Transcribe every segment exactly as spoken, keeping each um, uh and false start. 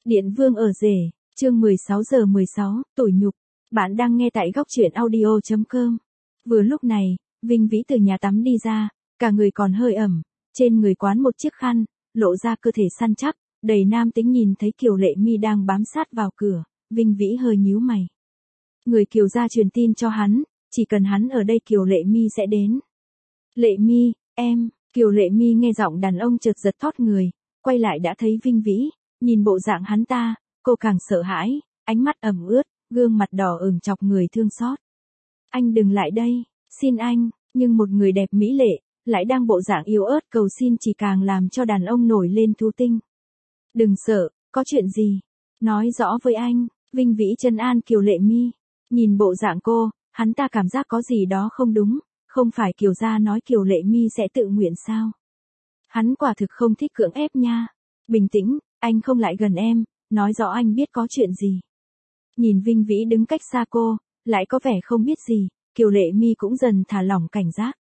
Điện Vương ở rể, chương mười sáu giờ mười sáu, tủi nhục. Bạn đang nghe tại góc truyện audio chấm com. Vừa lúc này, Vinh Vĩ từ nhà tắm đi ra, cả người còn hơi ẩm, trên người quán một chiếc khăn, lộ ra cơ thể săn chắc, đầy nam tính. Nhìn thấy Kiều Lệ Mi đang bám sát vào cửa, Vinh Vĩ hơi nhíu mày. Người Kiều gia truyền tin cho hắn, chỉ cần hắn ở đây Kiều Lệ Mi sẽ đến. Lệ Mi, em, Kiều Lệ Mi nghe giọng đàn ông chợt giật thót người, quay lại đã thấy Vinh Vĩ, nhìn bộ dạng hắn ta, cô càng sợ hãi, ánh mắt ẩm ướt, gương mặt đỏ ửng chọc người thương xót. Anh đừng lại đây, xin anh, nhưng một người đẹp mỹ lệ, lại đang bộ dạng yếu ớt cầu xin chỉ càng làm cho đàn ông nổi lên thú tinh. Đừng sợ, có chuyện gì? Nói rõ với anh, Vinh Vĩ trấn an Kiều Lệ Mi. Nhìn bộ dạng cô, hắn ta cảm giác có gì đó không đúng, không phải Kiều gia nói Kiều Lệ Mi sẽ tự nguyện sao? Hắn quả thực không thích cưỡng ép nha. Bình tĩnh, anh không lại gần em, nói rõ anh biết có chuyện gì. Nhìn Vinh Vĩ đứng cách xa cô, lại có vẻ không biết gì, Kiều Lệ Mi cũng dần thả lỏng cảnh giác.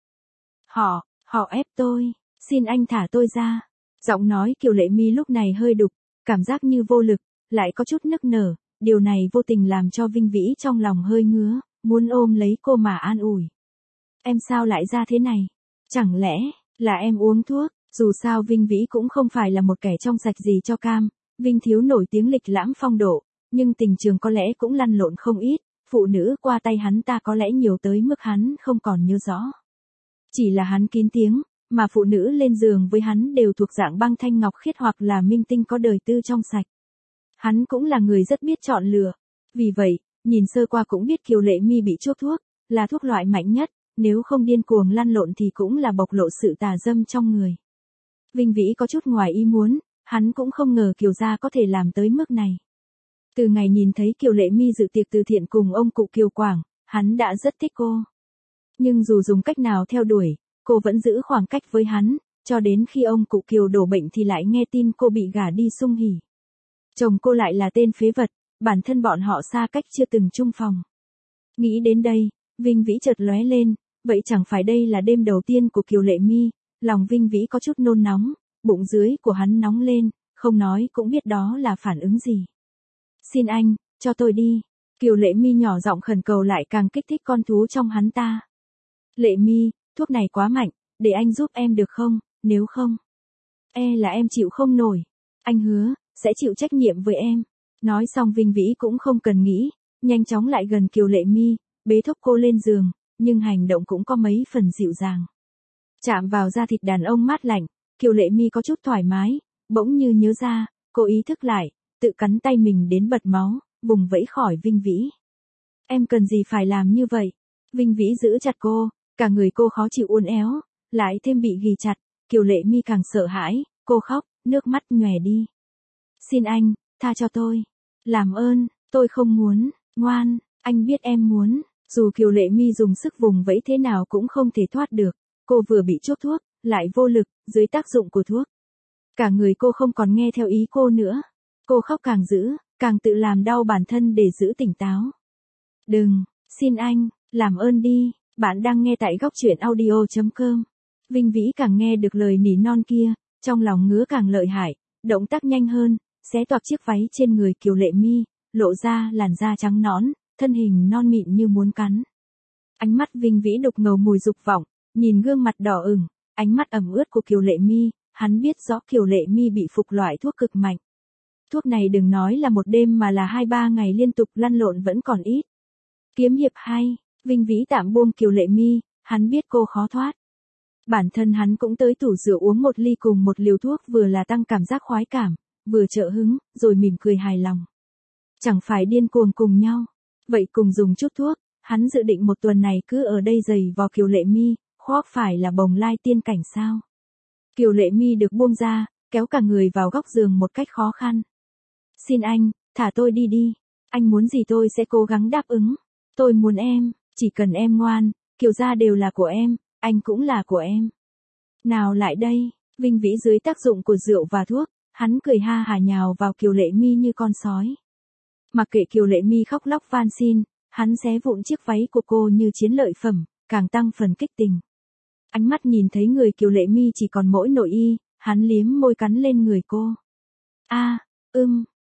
Họ, họ ép tôi, xin anh thả tôi ra. Giọng nói Kiều Lệ Mi lúc này hơi đục, cảm giác như vô lực, lại có chút nức nở, điều này vô tình làm cho Vinh Vĩ trong lòng hơi ngứa, muốn ôm lấy cô mà an ủi. Em sao lại ra thế này? Chẳng lẽ là em uống thuốc? Dù sao Vinh Vĩ cũng không phải là một kẻ trong sạch gì cho cam, Vinh thiếu nổi tiếng lịch lãm phong độ, nhưng tình trường có lẽ cũng lăn lộn không ít, phụ nữ qua tay hắn ta có lẽ nhiều tới mức hắn không còn nhớ rõ. Chỉ là hắn kín tiếng, mà phụ nữ lên giường với hắn đều thuộc dạng băng thanh ngọc khiết hoặc là minh tinh có đời tư trong sạch. Hắn cũng là người rất biết chọn lựa. Vì vậy, nhìn sơ qua cũng biết Kiều Lệ Mi bị chuốc thuốc, là thuốc loại mạnh nhất, nếu không điên cuồng lăn lộn thì cũng là bộc lộ sự tà dâm trong người. Vinh Vĩ có chút ngoài ý muốn, hắn cũng không ngờ Kiều gia có thể làm tới mức này. Từ ngày nhìn thấy Kiều Lệ Mi dự tiệc từ thiện cùng ông cụ Kiều Quảng, hắn đã rất thích cô. Nhưng dù dùng cách nào theo đuổi, cô vẫn giữ khoảng cách với hắn, cho đến khi ông cụ Kiều đổ bệnh thì lại nghe tin cô bị gả đi sung hỉ. Chồng cô lại là tên phế vật, bản thân bọn họ xa cách chưa từng chung phòng. Nghĩ đến đây, Vinh Vĩ chợt lóe lên, vậy chẳng phải đây là đêm đầu tiên của Kiều Lệ Mi, lòng Vinh Vĩ có chút nôn nóng, bụng dưới của hắn nóng lên, không nói cũng biết đó là phản ứng gì. Xin anh, cho tôi đi. Kiều Lệ Mi nhỏ giọng khẩn cầu lại càng kích thích con thú trong hắn ta. Lệ Mi, thuốc này quá mạnh, để anh giúp em được không, nếu không, e là em chịu không nổi. Anh hứa, sẽ chịu trách nhiệm với em. Nói xong Vinh Vĩ cũng không cần nghĩ, nhanh chóng lại gần Kiều Lệ Mi, bế thốc cô lên giường, nhưng hành động cũng có mấy phần dịu dàng. Chạm vào da thịt đàn ông mát lạnh, Kiều Lệ Mi có chút thoải mái, bỗng như nhớ ra, cô ý thức lại, tự cắn tay mình đến bật máu, vùng vẫy khỏi Vinh Vĩ. Em cần gì phải làm như vậy? Vinh Vĩ giữ chặt cô, cả người cô khó chịu uốn éo, lại thêm bị ghì chặt, Kiều Lệ Mi càng sợ hãi, cô khóc, nước mắt nhòe đi. Xin anh, tha cho tôi. Làm ơn, tôi không muốn, ngoan, anh biết em muốn. Dù Kiều Lệ Mi dùng sức vùng vẫy thế nào cũng không thể thoát được, cô vừa bị chốt thuốc, lại vô lực, dưới tác dụng của thuốc. Cả người cô không còn nghe theo ý cô nữa. Cô khóc càng dữ, càng tự làm đau bản thân để giữ tỉnh táo. Đừng, xin anh, làm ơn đi, bạn đang nghe tại góc truyện audio chấm com. Vinh Vĩ càng nghe được lời nỉ non kia, trong lòng ngứa càng lợi hại, động tác nhanh hơn, xé toạc chiếc váy trên người Kiều Lệ Mi, lộ ra làn da trắng nõn, thân hình non mịn như muốn cắn. Ánh mắt Vinh Vĩ đục ngầu mùi dục vọng, nhìn gương mặt đỏ ửng, ánh mắt ẩm ướt của Kiều Lệ Mi, hắn biết rõ Kiều Lệ Mi bị phục loại thuốc cực mạnh. Thuốc này đừng nói là một đêm mà là hai ba ngày liên tục lăn lộn vẫn còn ít. Kiếm hiệp hay, Vinh Vĩ tạm buông Kiều Lệ Mi, hắn biết cô khó thoát. Bản thân hắn cũng tới tủ rượu uống một ly cùng một liều thuốc vừa là tăng cảm giác khoái cảm, vừa trợ hứng, rồi mỉm cười hài lòng. Chẳng phải điên cuồng cùng nhau. Vậy cùng dùng chút thuốc, hắn dự định một tuần này cứ ở đây giày vò Kiều Lệ Mi, khoác phải là bồng lai tiên cảnh sao. Kiều Lệ Mi được buông ra, kéo cả người vào góc giường một cách khó khăn. Xin anh, thả tôi đi đi. Anh muốn gì tôi sẽ cố gắng đáp ứng. Tôi muốn em, chỉ cần em ngoan, Kiều gia đều là của em, anh cũng là của em. Nào lại đây, Vinh Vĩ dưới tác dụng của rượu và thuốc, hắn cười ha hả nhào vào Kiều Lệ Mi như con sói. Mặc kệ Kiều Lệ Mi khóc lóc van xin, hắn xé vụn chiếc váy của cô như chiến lợi phẩm, càng tăng phần kích tình. Ánh mắt nhìn thấy người Kiều Lệ Mi chỉ còn mỗi nội y, hắn liếm môi cắn lên người cô. A, ưm,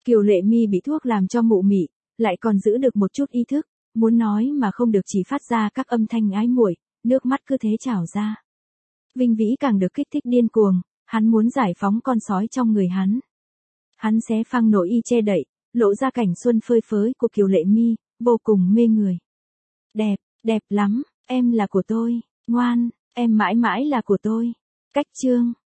Kiều Lệ Mi bị thuốc làm cho mụ mị, lại còn giữ được một chút ý thức, muốn nói mà không được chỉ phát ra các âm thanh ái muội, nước mắt cứ thế trào ra. Vinh Vĩ càng được kích thích điên cuồng, hắn muốn giải phóng con sói trong người hắn. Hắn xé phăng nội y che đậy, lộ ra cảnh xuân phơi phới của Kiều Lệ Mi, vô cùng mê người. Đẹp, đẹp lắm, em là của tôi, ngoan, em mãi mãi là của tôi. Cách chương